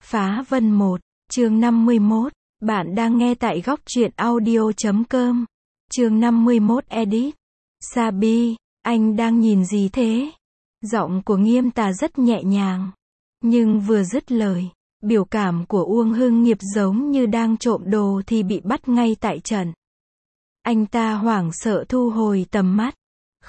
Phá Vân 1, chương 51. Bạn đang nghe tại góc truyện audio.com. Chương 51 edit. Sabi, anh đang nhìn gì thế? Giọng của Nghiêm Tà rất nhẹ nhàng. Nhưng vừa dứt lời, biểu cảm của Uông Hưng Nghiệp giống như đang trộm đồ thì bị bắt ngay tại trận. Anh ta hoảng sợ thu hồi tầm mắt.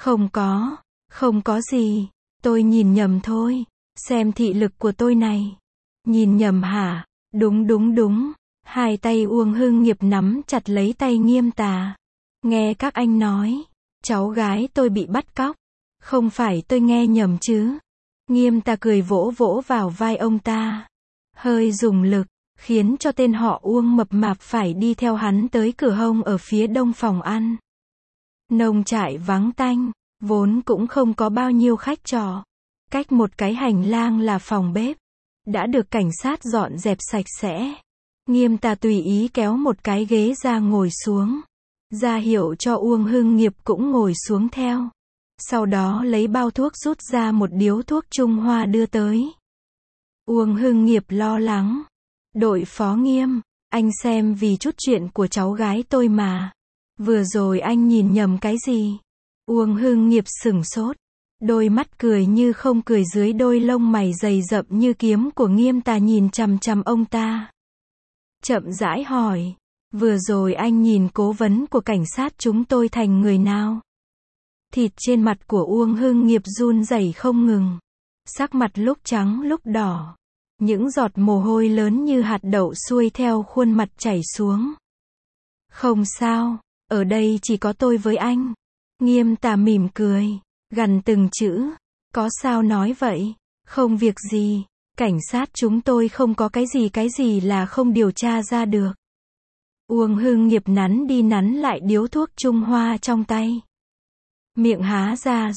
Không có gì, tôi nhìn nhầm thôi, xem thị lực của tôi này. Nhìn nhầm hả? Đúng. Hai tay Uông Hưng Nghiệp nắm chặt lấy tay Nghiêm Tà. Nghe các anh nói, cháu gái tôi bị bắt cóc. Không phải tôi nghe nhầm chứ? Nghiêm Tà cười vỗ vỗ vào vai ông ta. Hơi dùng lực, khiến cho tên họ Uông mập mạp phải đi theo hắn tới cửa hông ở phía đông phòng ăn. Nông trại vắng tanh, vốn cũng không có bao nhiêu khách trọ. Cách một cái hành lang là phòng bếp, đã được cảnh sát dọn dẹp sạch sẽ. Nghiêm Tà tùy ý kéo một cái ghế ra ngồi xuống, ra hiệu cho Uông Hưng Nghiệp cũng ngồi xuống theo. Sau đó lấy bao thuốc rút ra một điếu thuốc Trung Hoa đưa tới. Uông Hưng Nghiệp lo lắng. Đội phó Nghiêm, anh xem vì chút chuyện của cháu gái tôi mà. Vừa rồi anh nhìn nhầm cái gì? Uông Hưng Nghiệp sửng sốt. Đôi mắt cười như không cười dưới đôi lông mày dày rậm như kiếm của Nghiêm Tà nhìn chằm chằm ông ta. Chậm rãi hỏi. Vừa rồi anh nhìn cố vấn của cảnh sát chúng tôi thành người nào? Thịt trên mặt của Uông Hưng Nghiệp run rẩy không ngừng. Sắc mặt lúc trắng lúc đỏ. Những giọt mồ hôi lớn như hạt đậu xuôi theo khuôn mặt chảy xuống. Không sao, ở đây chỉ có tôi với anh. Nghiêm Tà mỉm cười, gằn từng chữ. Có sao nói vậy? Không việc gì, cảnh sát chúng tôi không có cái gì là không điều tra ra được. Uông Hưng Nghiệp nắn đi nắn lại điếu thuốc Trung Hoa trong tay. Miệng há ra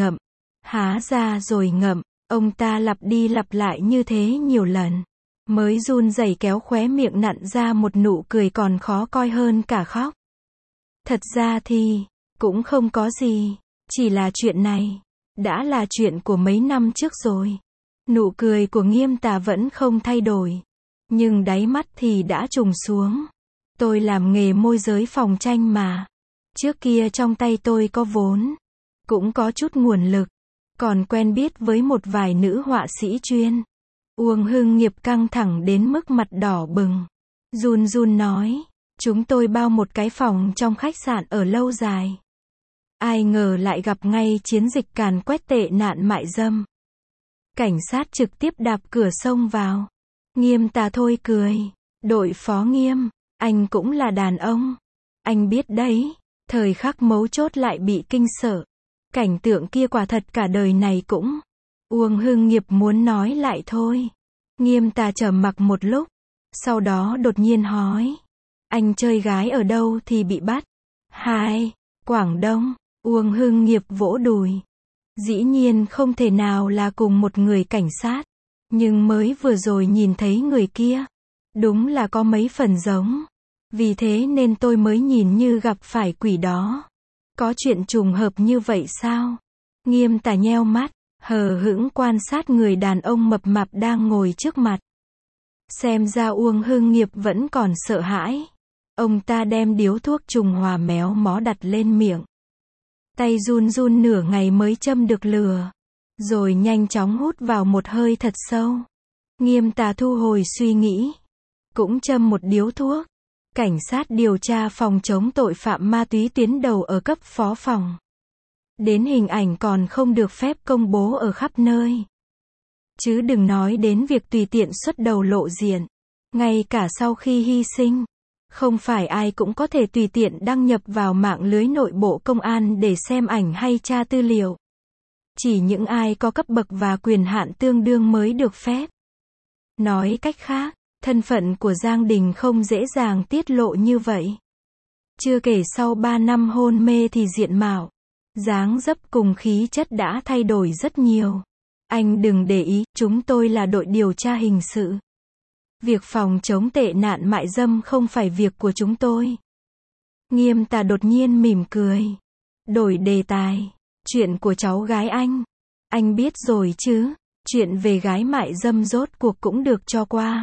rồi ngậm. Ông ta lặp đi lặp lại như thế nhiều lần, mới run rẩy kéo khóe miệng nặn ra một nụ cười còn khó coi hơn cả khóc. Thật ra thì, cũng không có gì, chỉ là chuyện này, đã là chuyện của mấy năm trước rồi. Nụ cười của Nghiêm Tà vẫn không thay đổi, nhưng đáy mắt thì đã trùng xuống. Tôi làm nghề môi giới phòng tranh mà. Trước kia trong tay tôi có vốn, cũng có chút nguồn lực. Còn quen biết với một vài nữ họa sĩ chuyên. Uông Hưng Nghiệp căng thẳng đến mức mặt đỏ bừng. Run nói. Chúng tôi bao một cái phòng trong khách sạn ở Lâu Dài. Ai ngờ lại gặp ngay chiến dịch càn quét tệ nạn mại dâm. Cảnh sát trực tiếp đạp cửa xông vào. Nghiêm Tà thôi cười. Đội phó Nghiêm, anh cũng là đàn ông. Anh biết đấy, thời khắc mấu chốt lại bị kinh sợ. Cảnh tượng kia quả thật cả đời này cũng. Uông Hưng Nghiệp muốn nói lại thôi. Nghiêm Tà trầm mặc một lúc. Sau đó đột nhiên hỏi. Anh chơi gái ở đâu thì bị bắt? Quảng Đông. Uông Hưng Nghiệp vỗ đùi. Dĩ nhiên không thể nào là cùng một người cảnh sát. Nhưng mới vừa rồi nhìn thấy người kia. Đúng là có mấy phần giống. Vì thế nên tôi mới nhìn như gặp phải quỷ đó. Có chuyện trùng hợp như vậy sao? Nghiêm Tà nheo mắt, hờ hững quan sát người đàn ông mập mạp đang ngồi trước mặt. Xem ra Uông Hưng Nghiệp vẫn còn sợ hãi. Ông ta đem điếu thuốc Trung Hoa méo mó đặt lên miệng. Tay run nửa ngày mới châm được lửa. Rồi nhanh chóng hút vào một hơi thật sâu. Nghiêm Tà thu hồi suy nghĩ. Cũng châm một điếu thuốc. Cảnh sát điều tra phòng chống tội phạm ma túy tuyến đầu ở cấp phó phòng. Đến hình ảnh còn không được phép công bố ở khắp nơi. Chứ đừng nói đến việc tùy tiện xuất đầu lộ diện. Ngay cả sau khi hy sinh, không phải ai cũng có thể tùy tiện đăng nhập vào mạng lưới nội bộ công an để xem ảnh hay tra tư liệu. Chỉ những ai có cấp bậc và quyền hạn tương đương mới được phép. Nói cách khác, thân phận của Giang Đình không dễ dàng tiết lộ như vậy. Chưa kể sau 3 năm hôn mê thì diện mạo, dáng dấp cùng khí chất đã thay đổi rất nhiều. Anh đừng để ý, chúng tôi là đội điều tra hình sự. Việc phòng chống tệ nạn mại dâm không phải việc của chúng tôi. Nghiêm Tà đột nhiên mỉm cười. Đổi đề tài. Chuyện của cháu gái anh biết rồi chứ. Chuyện về gái mại dâm rốt cuộc cũng được cho qua.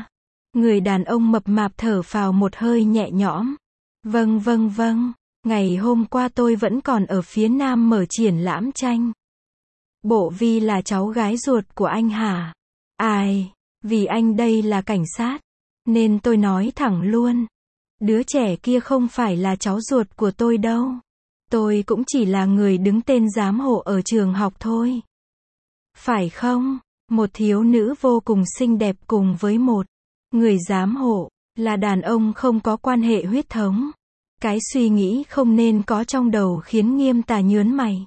Người đàn ông mập mạp thở phào một hơi nhẹ nhõm. Vâng, ngày hôm qua tôi vẫn còn ở phía Nam mở triển lãm tranh. Bộ Vi là cháu gái ruột của anh hả? Ai, vì anh đây là cảnh sát, nên tôi nói thẳng luôn. Đứa trẻ kia không phải là cháu ruột của tôi đâu. Tôi cũng chỉ là người đứng tên giám hộ ở trường học thôi. Phải không? Một thiếu nữ vô cùng xinh đẹp cùng với một người giám hộ, là đàn ông không có quan hệ huyết thống. Cái suy nghĩ không nên có trong đầu khiến Nghiêm Tà nhớn mày.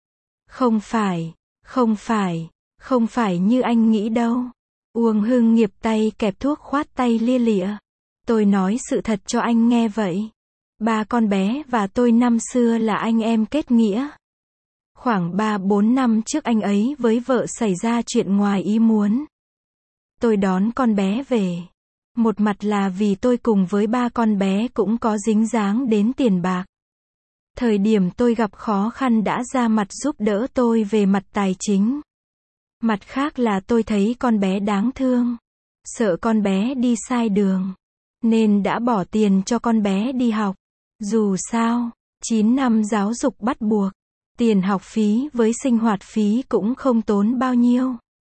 Không phải như anh nghĩ đâu. Uông Hưng Nghiệp tay kẹp thuốc khoát tay lia lịa. Tôi nói sự thật cho anh nghe vậy. Ba con bé và tôi năm xưa là anh em kết nghĩa. Khoảng 3-4 năm trước anh ấy với vợ xảy ra chuyện ngoài ý muốn. Tôi đón con bé về. Một mặt là vì tôi cùng với ba con bé cũng có dính dáng đến tiền bạc. Thời điểm tôi gặp khó khăn đã ra mặt giúp đỡ tôi về mặt tài chính. Mặt khác là tôi thấy con bé đáng thương. Sợ con bé đi sai đường. Nên đã bỏ tiền cho con bé đi học. Dù sao, 9 năm giáo dục bắt buộc. Tiền học phí với sinh hoạt phí cũng không tốn bao nhiêu.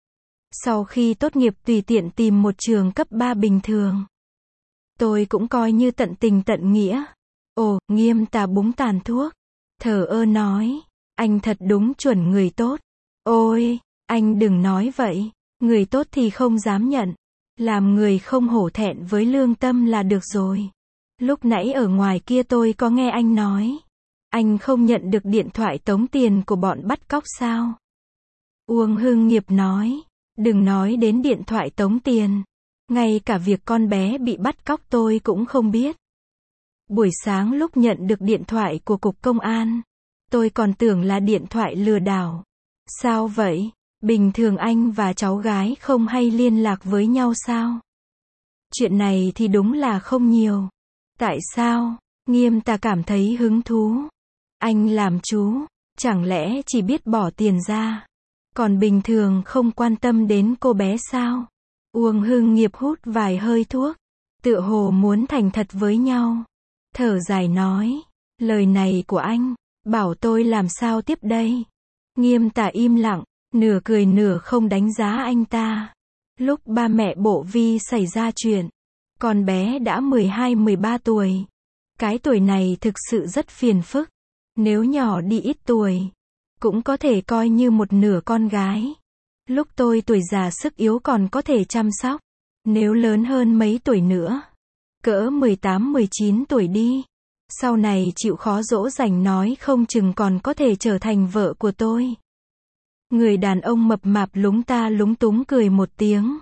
Sau khi tốt nghiệp tùy tiện tìm một trường cấp 3 bình thường. Tôi cũng coi như tận tình tận nghĩa. Ồ, Nghiêm Tà búng tàn thuốc. Thờ ơ nói. Anh thật đúng chuẩn người tốt. Ôi, anh đừng nói vậy. Người tốt thì không dám nhận. Làm người không hổ thẹn với lương tâm là được rồi. Lúc nãy ở ngoài kia tôi có nghe anh nói. Anh không nhận được điện thoại tống tiền của bọn bắt cóc sao? Uông Hưng Nghiệp nói. Đừng nói đến điện thoại tống tiền. Ngay cả việc con bé bị bắt cóc tôi cũng không biết. Buổi sáng lúc nhận được điện thoại của cục công an, tôi còn tưởng là điện thoại lừa đảo. Sao vậy? Bình thường anh và cháu gái không hay liên lạc với nhau sao? Chuyện này thì đúng là không nhiều. Tại sao? Nghiêm Tà cảm thấy hứng thú. Anh làm chú, chẳng lẽ chỉ biết bỏ tiền ra, còn bình thường không quan tâm đến cô bé sao? Uông Hưng Nghiệp hút vài hơi thuốc, tựa hồ muốn thành thật với nhau. Thở dài nói, lời này của anh, bảo tôi làm sao tiếp đây? Nghiêm Tà im lặng, nửa cười nửa không đánh giá anh ta. Lúc ba mẹ Bộ Vi xảy ra chuyện, con bé đã 12-13 tuổi. Cái tuổi này thực sự rất phiền phức. Nếu nhỏ đi ít tuổi, cũng có thể coi như một nửa con gái. Lúc tôi tuổi già sức yếu còn có thể chăm sóc. Nếu lớn hơn mấy tuổi nữa, cỡ 18-19 tuổi đi, sau này chịu khó dỗ dành nói không chừng còn có thể trở thành vợ của tôi. Người đàn ông mập mạp lúng ta lúng túng cười một tiếng.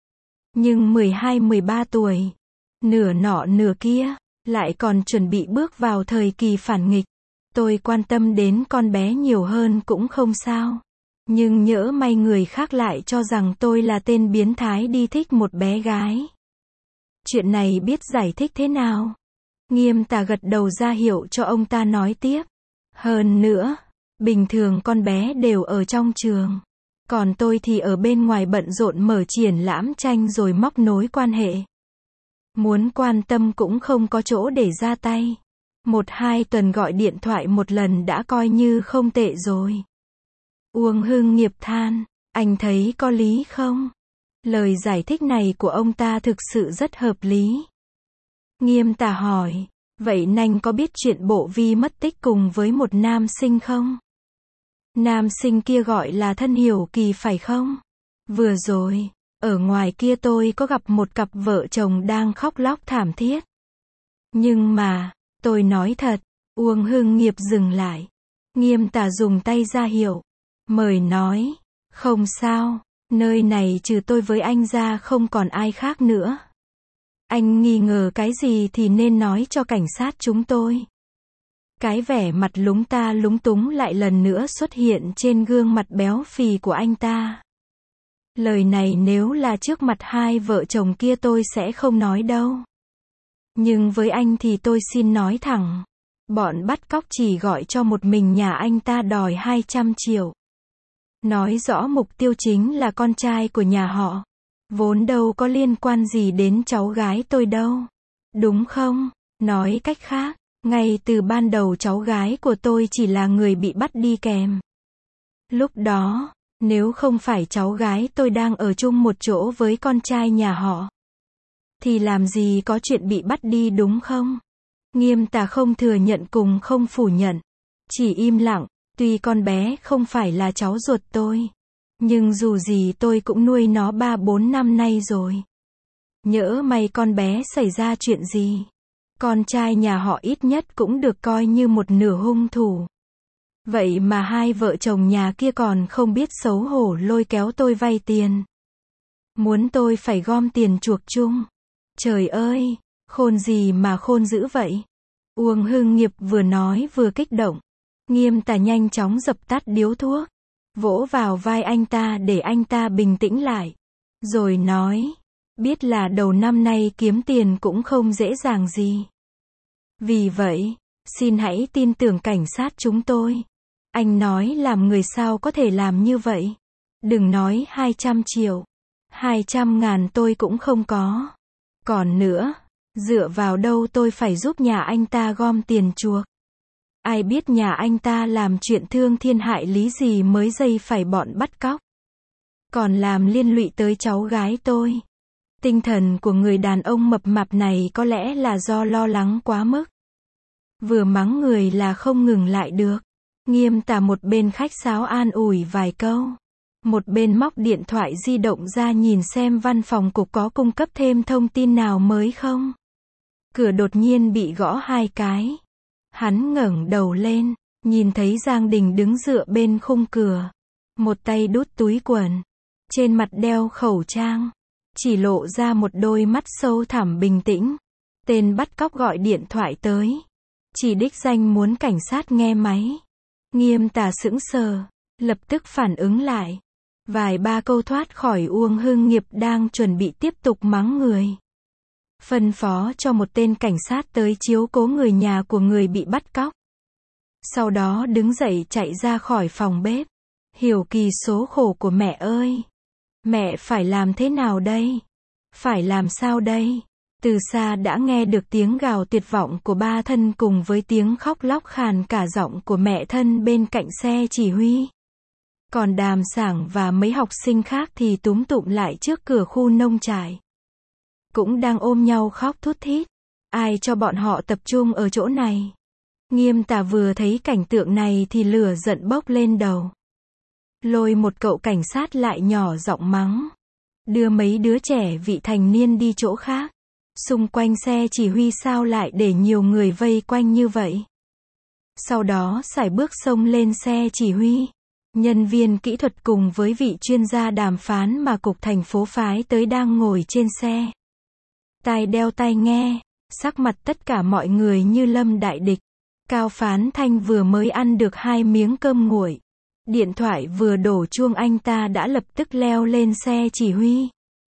Nhưng 12-13 tuổi, nửa nọ nửa kia, lại còn chuẩn bị bước vào thời kỳ phản nghịch. Tôi quan tâm đến con bé nhiều hơn cũng không sao. Nhưng nhỡ may người khác lại cho rằng tôi là tên biến thái đi thích một bé gái. Chuyện này biết giải thích thế nào? Nghiêm Tà gật đầu ra hiệu cho ông ta nói tiếp. Hơn nữa, bình thường con bé đều ở trong trường. Còn tôi thì ở bên ngoài bận rộn mở triển lãm tranh rồi móc nối quan hệ. Muốn quan tâm cũng không có chỗ để ra tay. 1-2 tuần gọi điện thoại một lần đã coi như không tệ rồi. Uông Hưng Nghiệp than, anh thấy có lý không? Lời giải thích này của ông ta thực sự rất hợp lý. Nghiêm Tà hỏi, vậy Nanh có biết chuyện Bộ Vi mất tích cùng với một nam sinh không? Nam sinh kia gọi là Thân Hiểu Kỳ phải không? Vừa rồi, ở ngoài kia tôi có gặp một cặp vợ chồng đang khóc lóc thảm thiết. Nhưng mà, tôi nói thật, Uông Hưng Nghiệp dừng lại. Nghiêm Tà dùng tay ra hiệu. Mời nói, không sao, nơi này trừ tôi với anh ra không còn ai khác nữa. Anh nghi ngờ cái gì thì nên nói cho cảnh sát chúng tôi. Cái vẻ mặt lúng ta lúng túng lại lần nữa xuất hiện trên gương mặt béo phì của anh ta. Lời này nếu là trước mặt hai vợ chồng kia tôi sẽ không nói đâu. Nhưng với anh thì tôi xin nói thẳng. Bọn bắt cóc chỉ gọi cho một mình nhà anh ta đòi 200 triệu. Nói rõ mục tiêu chính là con trai của nhà họ. Vốn đâu có liên quan gì đến cháu gái tôi đâu. Đúng không? Nói cách khác, ngay từ ban đầu cháu gái của tôi chỉ là người bị bắt đi kèm. Lúc đó, nếu không phải cháu gái tôi đang ở chung một chỗ với con trai nhà họ, thì làm gì có chuyện bị bắt đi đúng không? Nghiêm Tà không thừa nhận cùng không phủ nhận. Chỉ im lặng, tuy con bé không phải là cháu ruột tôi. Nhưng dù gì tôi cũng nuôi nó 3-4 năm nay rồi. Nhỡ may con bé xảy ra chuyện gì, con trai nhà họ ít nhất cũng được coi như một nửa hung thủ. Vậy mà hai vợ chồng nhà kia còn không biết xấu hổ lôi kéo tôi vay tiền. Muốn tôi phải gom tiền chuộc chung. Trời ơi, khôn gì mà khôn dữ vậy. Uông Hưng Nghiệp vừa nói vừa kích động. Nghiêm Tà nhanh chóng dập tắt điếu thuốc, vỗ vào vai anh ta để anh ta bình tĩnh lại. Rồi nói, biết là đầu năm nay kiếm tiền cũng không dễ dàng gì. Vì vậy, xin hãy tin tưởng cảnh sát chúng tôi. Anh nói làm người sao có thể làm như vậy. Đừng nói 200 triệu. 200.000 tôi cũng không có. Còn nữa, dựa vào đâu tôi phải giúp nhà anh ta gom tiền chuộc. Ai biết nhà anh ta làm chuyện thương thiên hại lý gì mới dây phải bọn bắt cóc. Còn làm liên lụy tới cháu gái tôi. Tinh thần của người đàn ông mập mạp này có lẽ là do lo lắng quá mức. Vừa mắng người là không ngừng lại được. Nghiêm Tà một bên khách sáo an ủi vài câu, một bên móc điện thoại di động ra nhìn xem văn phòng cục có cung cấp thêm thông tin nào mới không. Cửa đột nhiên bị gõ 2 cái. Hắn ngẩng đầu lên, nhìn thấy Giang Đình đứng dựa bên khung cửa. Một tay đút túi quần, trên mặt đeo khẩu trang, chỉ lộ ra một đôi mắt sâu thẳm bình tĩnh. Tên bắt cóc gọi điện thoại tới, chỉ đích danh muốn cảnh sát nghe máy. Nghiêm Tà sững sờ, lập tức phản ứng lại. Vài ba câu thoát khỏi Uông Hưng Nghiệp đang chuẩn bị tiếp tục mắng người. Phân phó cho một tên cảnh sát tới chiếu cố người nhà của người bị bắt cóc. Sau đó đứng dậy chạy ra khỏi phòng bếp. Hiểu Kỳ số khổ của mẹ ơi. Mẹ phải làm thế nào đây? Phải làm sao đây? Từ xa đã nghe được tiếng gào tuyệt vọng của ba thân cùng với tiếng khóc lóc khàn cả giọng của mẹ thân bên cạnh xe chỉ huy. Còn Đàm Sảng và mấy học sinh khác thì túm tụm lại trước cửa khu nông trại. Cũng đang ôm nhau khóc thút thít. Ai cho bọn họ tập trung ở chỗ này? Nghiêm Tà vừa thấy cảnh tượng này thì lửa giận bốc lên đầu. Lôi một cậu cảnh sát lại nhỏ giọng mắng. Đưa mấy đứa trẻ vị thành niên đi chỗ khác. Xung quanh xe chỉ huy sao lại để nhiều người vây quanh như vậy? Sau đó sải bước xông lên xe chỉ huy. Nhân viên kỹ thuật cùng với vị chuyên gia đàm phán mà cục thành phố phái tới đang ngồi trên xe. Tai đeo tai nghe, sắc mặt tất cả mọi người như lâm đại địch. Cao Phán Thanh vừa mới ăn được 2 miếng cơm nguội. Điện thoại vừa đổ chuông anh ta đã lập tức leo lên xe chỉ huy.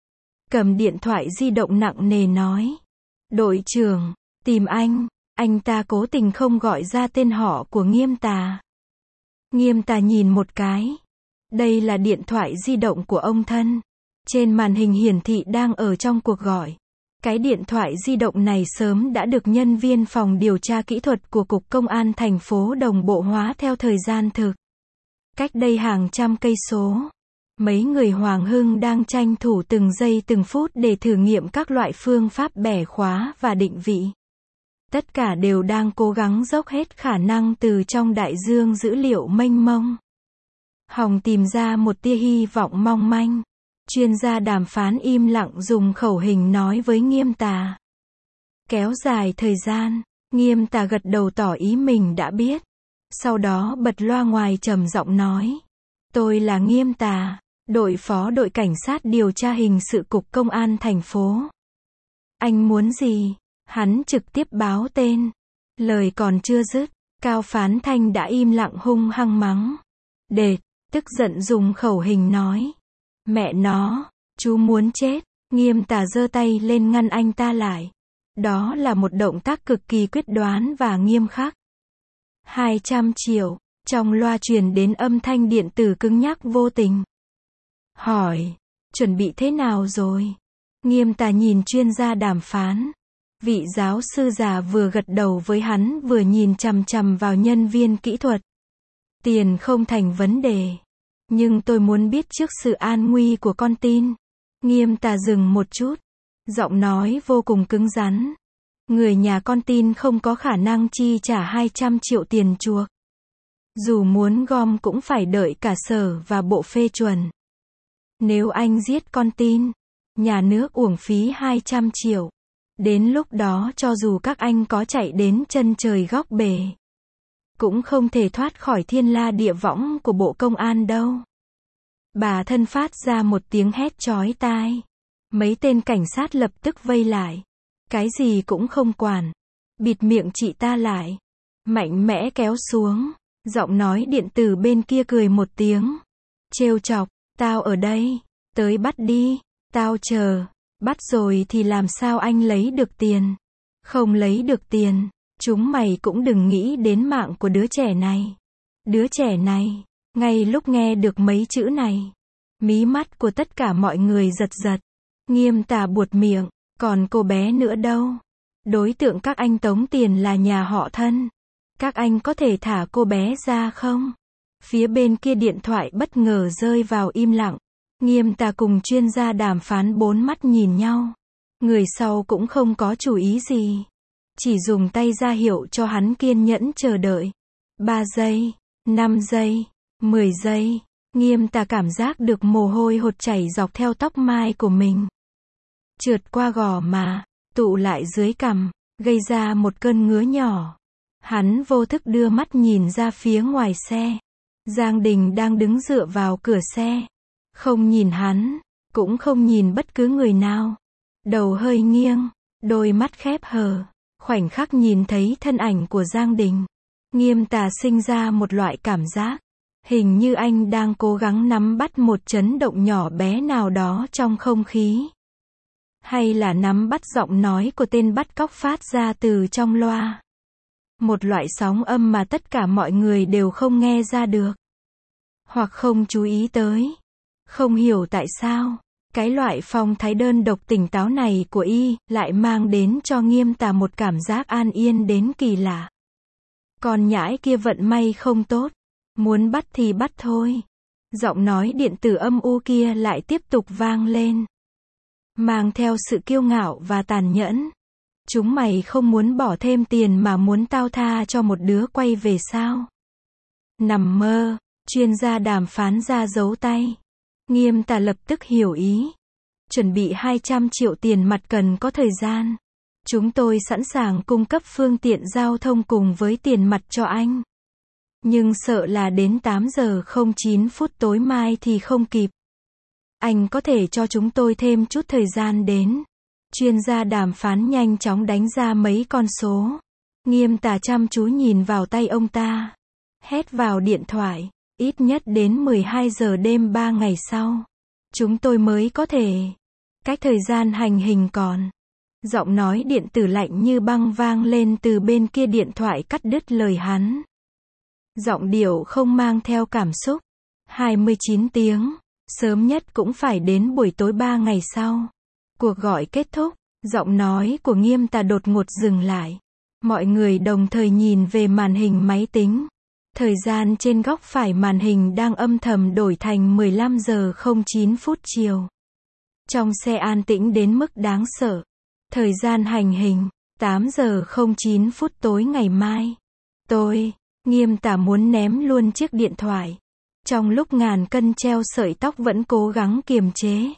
Cầm điện thoại di động nặng nề nói. Đội trưởng, tìm anh ta cố tình không gọi ra tên họ của Nghiêm Tà. Nghiêm Tà nhìn một cái. Đây là điện thoại di động của ông thân. Trên màn hình hiển thị đang ở trong cuộc gọi. Cái điện thoại di động này sớm đã được nhân viên phòng điều tra kỹ thuật của Cục Công an thành phố đồng bộ hóa theo thời gian thực. Cách đây hàng trăm cây số, mấy người Hoàng Hưng đang tranh thủ từng giây từng phút để thử nghiệm các loại phương pháp bẻ khóa và định vị. Tất cả đều đang cố gắng dốc hết khả năng từ trong đại dương dữ liệu mênh mông. Hòng tìm ra một tia hy vọng mong manh. Chuyên gia đàm phán im lặng dùng khẩu hình nói với Nghiêm Tà. Kéo dài thời gian, Nghiêm Tà gật đầu tỏ ý mình đã biết. Sau đó bật loa ngoài trầm giọng nói. Tôi là Nghiêm Tà, đội phó đội cảnh sát điều tra hình sự Cục Công an thành phố. Anh muốn gì? Hắn trực tiếp báo tên. Lời còn chưa dứt, Cao Phán Thanh đã im lặng hung hăng mắng. Đệt, tức giận dùng khẩu hình nói. Mẹ nó, chú muốn chết. Nghiêm Tà giơ tay lên ngăn anh ta lại. Đó là một động tác cực kỳ quyết đoán và nghiêm khắc. 200 triệu. Trong loa truyền đến âm thanh điện tử cứng nhắc vô tình. Hỏi, Chuẩn bị thế nào rồi? Nghiêm Tà nhìn chuyên gia đàm phán. Vị giáo sư già vừa gật đầu với hắn vừa nhìn chằm chằm vào nhân viên kỹ thuật. Tiền không thành vấn đề. Nhưng tôi muốn biết trước sự an nguy của con tin. Nghiêm Tà dừng một chút. Giọng nói vô cùng cứng rắn. Người nhà con tin không có khả năng chi trả 200 triệu tiền chuộc. Dù muốn gom cũng phải đợi cả sở và bộ phê chuẩn. Nếu anh giết con tin, nhà nước uổng phí 200 triệu. Đến lúc đó cho dù các anh có chạy đến chân trời góc bể, cũng không thể thoát khỏi thiên la địa võng của bộ công an đâu. Bà thân phát ra một tiếng hét chói tai. Mấy tên cảnh sát lập tức vây lại. Cái gì cũng không quản. Bịt miệng chị ta lại. Mạnh mẽ kéo xuống. Giọng nói điện tử bên kia cười một tiếng. Trêu chọc, tao ở đây. Tới bắt đi. Tao chờ. Bắt rồi thì làm sao anh lấy được tiền? Không lấy được tiền, chúng mày cũng đừng nghĩ đến mạng của đứa trẻ này. Đứa trẻ này, ngay lúc nghe được mấy chữ này, mí mắt của tất cả mọi người giật giật. Nghiêm Tà buột miệng, còn cô bé nữa đâu? Đối tượng các anh tống tiền là nhà họ thân. Các anh có thể thả cô bé ra không? Phía bên kia điện thoại bất ngờ rơi vào im lặng. Nghiêm Tà cùng chuyên gia đàm phán bốn mắt nhìn nhau. Người sau cũng không có chủ ý gì. Chỉ dùng tay ra hiệu cho hắn kiên nhẫn chờ đợi. 3 giây, 5 giây, 10 giây. Nghiêm Tà cảm giác được mồ hôi hột chảy dọc theo tóc mai của mình. Trượt qua gò má, tụ lại dưới cằm, gây ra một cơn ngứa nhỏ. Hắn vô thức đưa mắt nhìn ra phía ngoài xe. Giang Đình đang đứng dựa vào cửa xe. Không nhìn hắn, cũng không nhìn bất cứ người nào. Đầu hơi nghiêng, đôi mắt khép hờ. Khoảnh khắc nhìn thấy thân ảnh của Giang Đình, Nghiêm Tà sinh ra một loại cảm giác. Hình như anh đang cố gắng nắm bắt một chấn động nhỏ bé nào đó trong không khí. Hay là nắm bắt giọng nói của tên bắt cóc phát ra từ trong loa. Một loại sóng âm mà tất cả mọi người đều không nghe ra được. Hoặc không chú ý tới. Không hiểu tại sao, cái loại phong thái đơn độc tỉnh táo này của y lại mang đến cho Nghiêm Tà một cảm giác an yên đến kỳ lạ. Con nhãi kia vận may không tốt, muốn bắt thì bắt thôi. Giọng nói điện tử âm u kia lại tiếp tục vang lên, mang theo sự kiêu ngạo và tàn nhẫn. Chúng mày không muốn bỏ thêm tiền mà muốn tao tha cho một đứa quay về sao? Nằm mơ, chuyên gia đàm phán ra dấu tay. Nghiêm Tà lập tức hiểu ý. Chuẩn bị 200 triệu tiền mặt cần có thời gian. Chúng tôi sẵn sàng cung cấp phương tiện giao thông cùng với tiền mặt cho anh. Nhưng sợ là đến 8 giờ 09 phút tối mai thì không kịp. Anh có thể cho chúng tôi thêm chút thời gian đến. Chuyên gia đàm phán nhanh chóng đánh ra mấy con số. Nghiêm Tà chăm chú nhìn vào tay ông ta. Hét vào điện thoại. Ít nhất đến 12 giờ đêm 3 ngày sau. Chúng tôi mới có thể. Cách thời gian hành hình còn. Giọng nói điện tử lạnh như băng vang lên từ bên kia điện thoại cắt đứt lời hắn. Giọng điệu không mang theo cảm xúc. 29 tiếng. Sớm nhất cũng phải đến buổi tối 3 ngày sau. Cuộc gọi kết thúc. Giọng nói của Nghiêm Tà đột ngột dừng lại. Mọi người đồng thời nhìn về màn hình máy tính. Thời gian trên góc phải màn hình đang âm thầm đổi thành 15 giờ 09 phút chiều. Trong xe an tĩnh đến mức đáng sợ. Thời gian hành hình, 8 giờ 09 phút tối ngày mai. Nghiêm Tà muốn ném luôn chiếc điện thoại. Trong lúc ngàn cân treo sợi tóc vẫn cố gắng kiềm chế.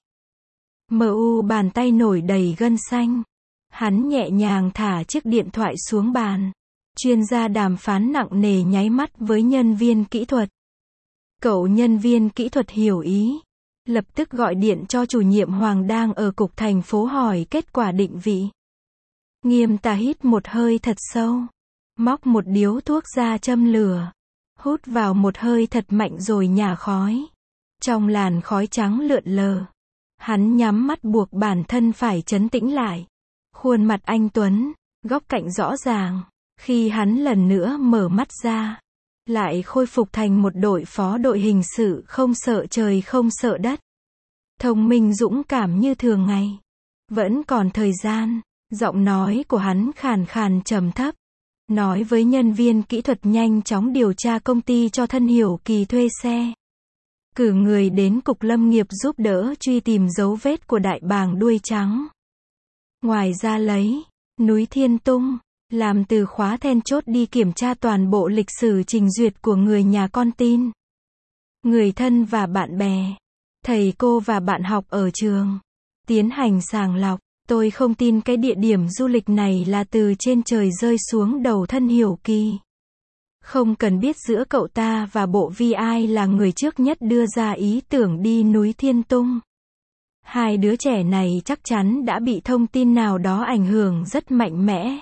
Bàn tay nổi đầy gân xanh. Hắn nhẹ nhàng thả chiếc điện thoại xuống bàn. Chuyên gia đàm phán nặng nề nháy mắt với nhân viên kỹ thuật. Cậu nhân viên kỹ thuật hiểu ý. Lập tức gọi điện cho chủ nhiệm Hoàng đang ở cục thành phố hỏi kết quả định vị. Nghiêm Tà hít một hơi thật sâu. Móc một điếu thuốc ra châm lửa. Hút vào một hơi thật mạnh rồi nhả khói. Trong làn khói trắng lượn lờ. Hắn nhắm mắt buộc bản thân phải trấn tĩnh lại. Khuôn mặt anh tuấn, góc cạnh rõ ràng. Khi hắn lần nữa mở mắt ra, lại khôi phục thành một đội phó đội hình sự không sợ trời không sợ đất. thông minh dũng cảm như thường ngày. Vẫn còn thời gian, giọng nói của hắn khàn khàn trầm thấp. Nói với nhân viên kỹ thuật nhanh chóng điều tra công ty cho thân Hiểu Kỳ thuê xe. Cử người đến cục lâm nghiệp giúp đỡ truy tìm dấu vết của đại bàng đuôi trắng. Ngoài ra lấy núi Thiên Tung làm từ khóa then chốt đi kiểm tra toàn bộ lịch sử trình duyệt của người nhà con tin. Người thân và bạn bè, thầy cô và bạn học ở trường. Tiến hành sàng lọc. Tôi không tin cái địa điểm du lịch này là từ trên trời rơi xuống đầu thân Hiểu Kỳ. Không cần biết giữa cậu ta và Bộ Vi ai là người trước nhất đưa ra ý tưởng đi núi Thiên Tung. Hai đứa trẻ này chắc chắn đã bị thông tin nào đó ảnh hưởng rất mạnh mẽ.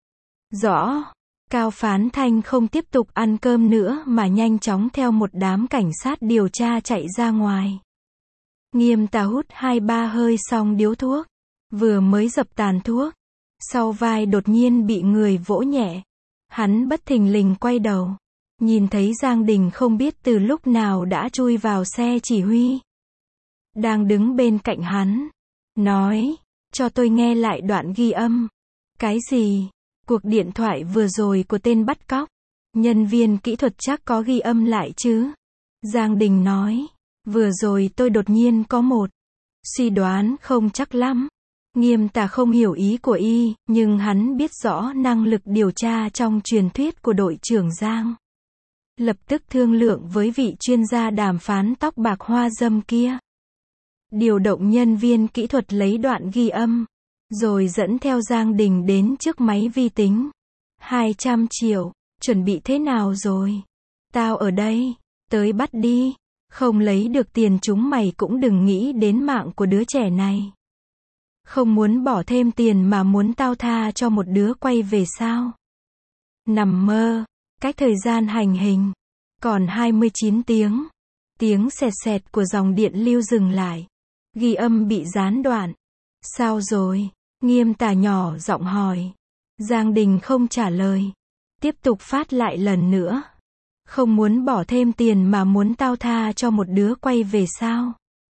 Rõ. Cao Phán Thanh không tiếp tục ăn cơm nữa mà nhanh chóng theo một đám cảnh sát điều tra chạy ra ngoài. Nghiêm Tà hút 2-3 hơi xong điếu thuốc. Vừa mới dập tàn thuốc. Sau vai đột nhiên bị người vỗ nhẹ. Hắn bất thình lình quay đầu. Nhìn thấy Giang Đình không biết từ lúc nào đã chui vào xe chỉ huy. Đang đứng bên cạnh hắn. Nói, cho tôi nghe lại đoạn ghi âm. Cái gì? Cuộc điện thoại vừa rồi của tên bắt cóc. Nhân viên kỹ thuật chắc có ghi âm lại chứ? Giang Đình nói, vừa rồi tôi đột nhiên có một suy đoán không chắc lắm. Nghiêm Tà không hiểu ý của y, nhưng hắn biết rõ năng lực điều tra trong truyền thuyết của đội trưởng Giang. Lập tức thương lượng với vị chuyên gia đàm phán tóc bạc hoa dâm kia. Điều động nhân viên kỹ thuật lấy đoạn ghi âm, rồi dẫn theo Giang Đình đến trước máy vi tính. 200 triệu, chuẩn bị thế nào rồi? Tao ở đây, tới bắt đi. Không lấy được tiền chúng mày cũng đừng nghĩ đến mạng của đứa trẻ này. Không muốn bỏ thêm tiền mà muốn tao tha cho một đứa quay về sao? Nằm mơ. Cách thời gian hành hình còn 29 tiếng. Tiếng xẹt xẹt của dòng điện lưu dừng lại. Ghi âm bị gián đoạn. Sao rồi? Nghiêm Tà nhỏ giọng hỏi. Giang Đình không trả lời. Tiếp tục phát lại lần nữa. Không muốn bỏ thêm tiền mà muốn tao tha cho một đứa quay về sao?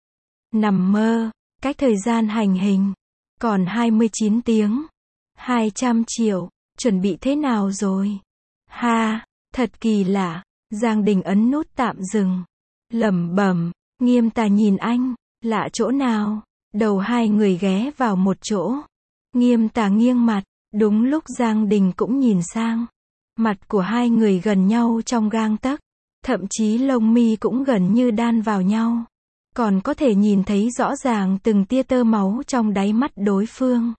Nằm mơ. Cách thời gian hành hình còn 29 tiếng. 200 triệu. Chuẩn bị thế nào rồi? Ha, thật kỳ lạ. Giang Đình ấn nút tạm dừng. Lẩm bẩm. Nghiêm Tà nhìn anh. Lạ chỗ nào? Đầu hai người ghé vào một chỗ. Nghiêm Tà nghiêng mặt. Đúng lúc Giang Đình cũng nhìn sang. Mặt của hai người gần nhau trong gang tấc. Thậm chí lông mi cũng gần như đan vào nhau. Còn có thể nhìn thấy rõ ràng từng tia tơ máu trong đáy mắt đối phương.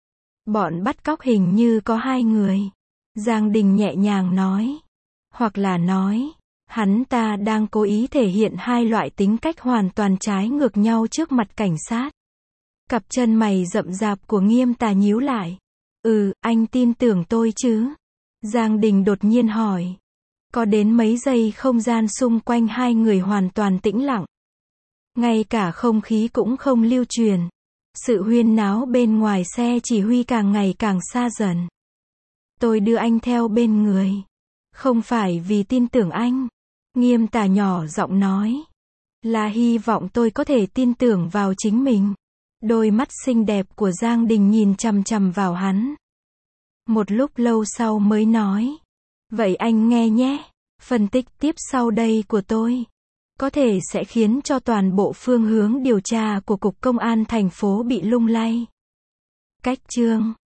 Bọn bắt cóc hình như có hai người. Giang Đình nhẹ nhàng nói. Hoặc là nói, hắn ta đang cố ý thể hiện hai loại tính cách hoàn toàn trái ngược nhau trước mặt cảnh sát. Cặp chân mày rậm rạp của Nghiêm Tà nhíu lại. Anh tin tưởng tôi chứ? Giang Đình đột nhiên hỏi. Có đến mấy giây không gian xung quanh hai người hoàn toàn tĩnh lặng. Ngay cả không khí cũng không lưu truyền. Sự huyên náo bên ngoài xe chỉ huy càng ngày càng xa dần. Tôi đưa anh theo bên người. Không phải vì tin tưởng anh. Nghiêm Tà nhỏ giọng nói. Là hy vọng tôi có thể tin tưởng vào chính mình. Đôi mắt xinh đẹp của Giang Đình nhìn chằm chằm vào hắn. Một lúc lâu sau mới nói. Vậy anh nghe nhé. Phân tích tiếp sau đây của tôi có thể sẽ khiến cho toàn bộ phương hướng điều tra của Cục Công an thành phố bị lung lay. Cách chương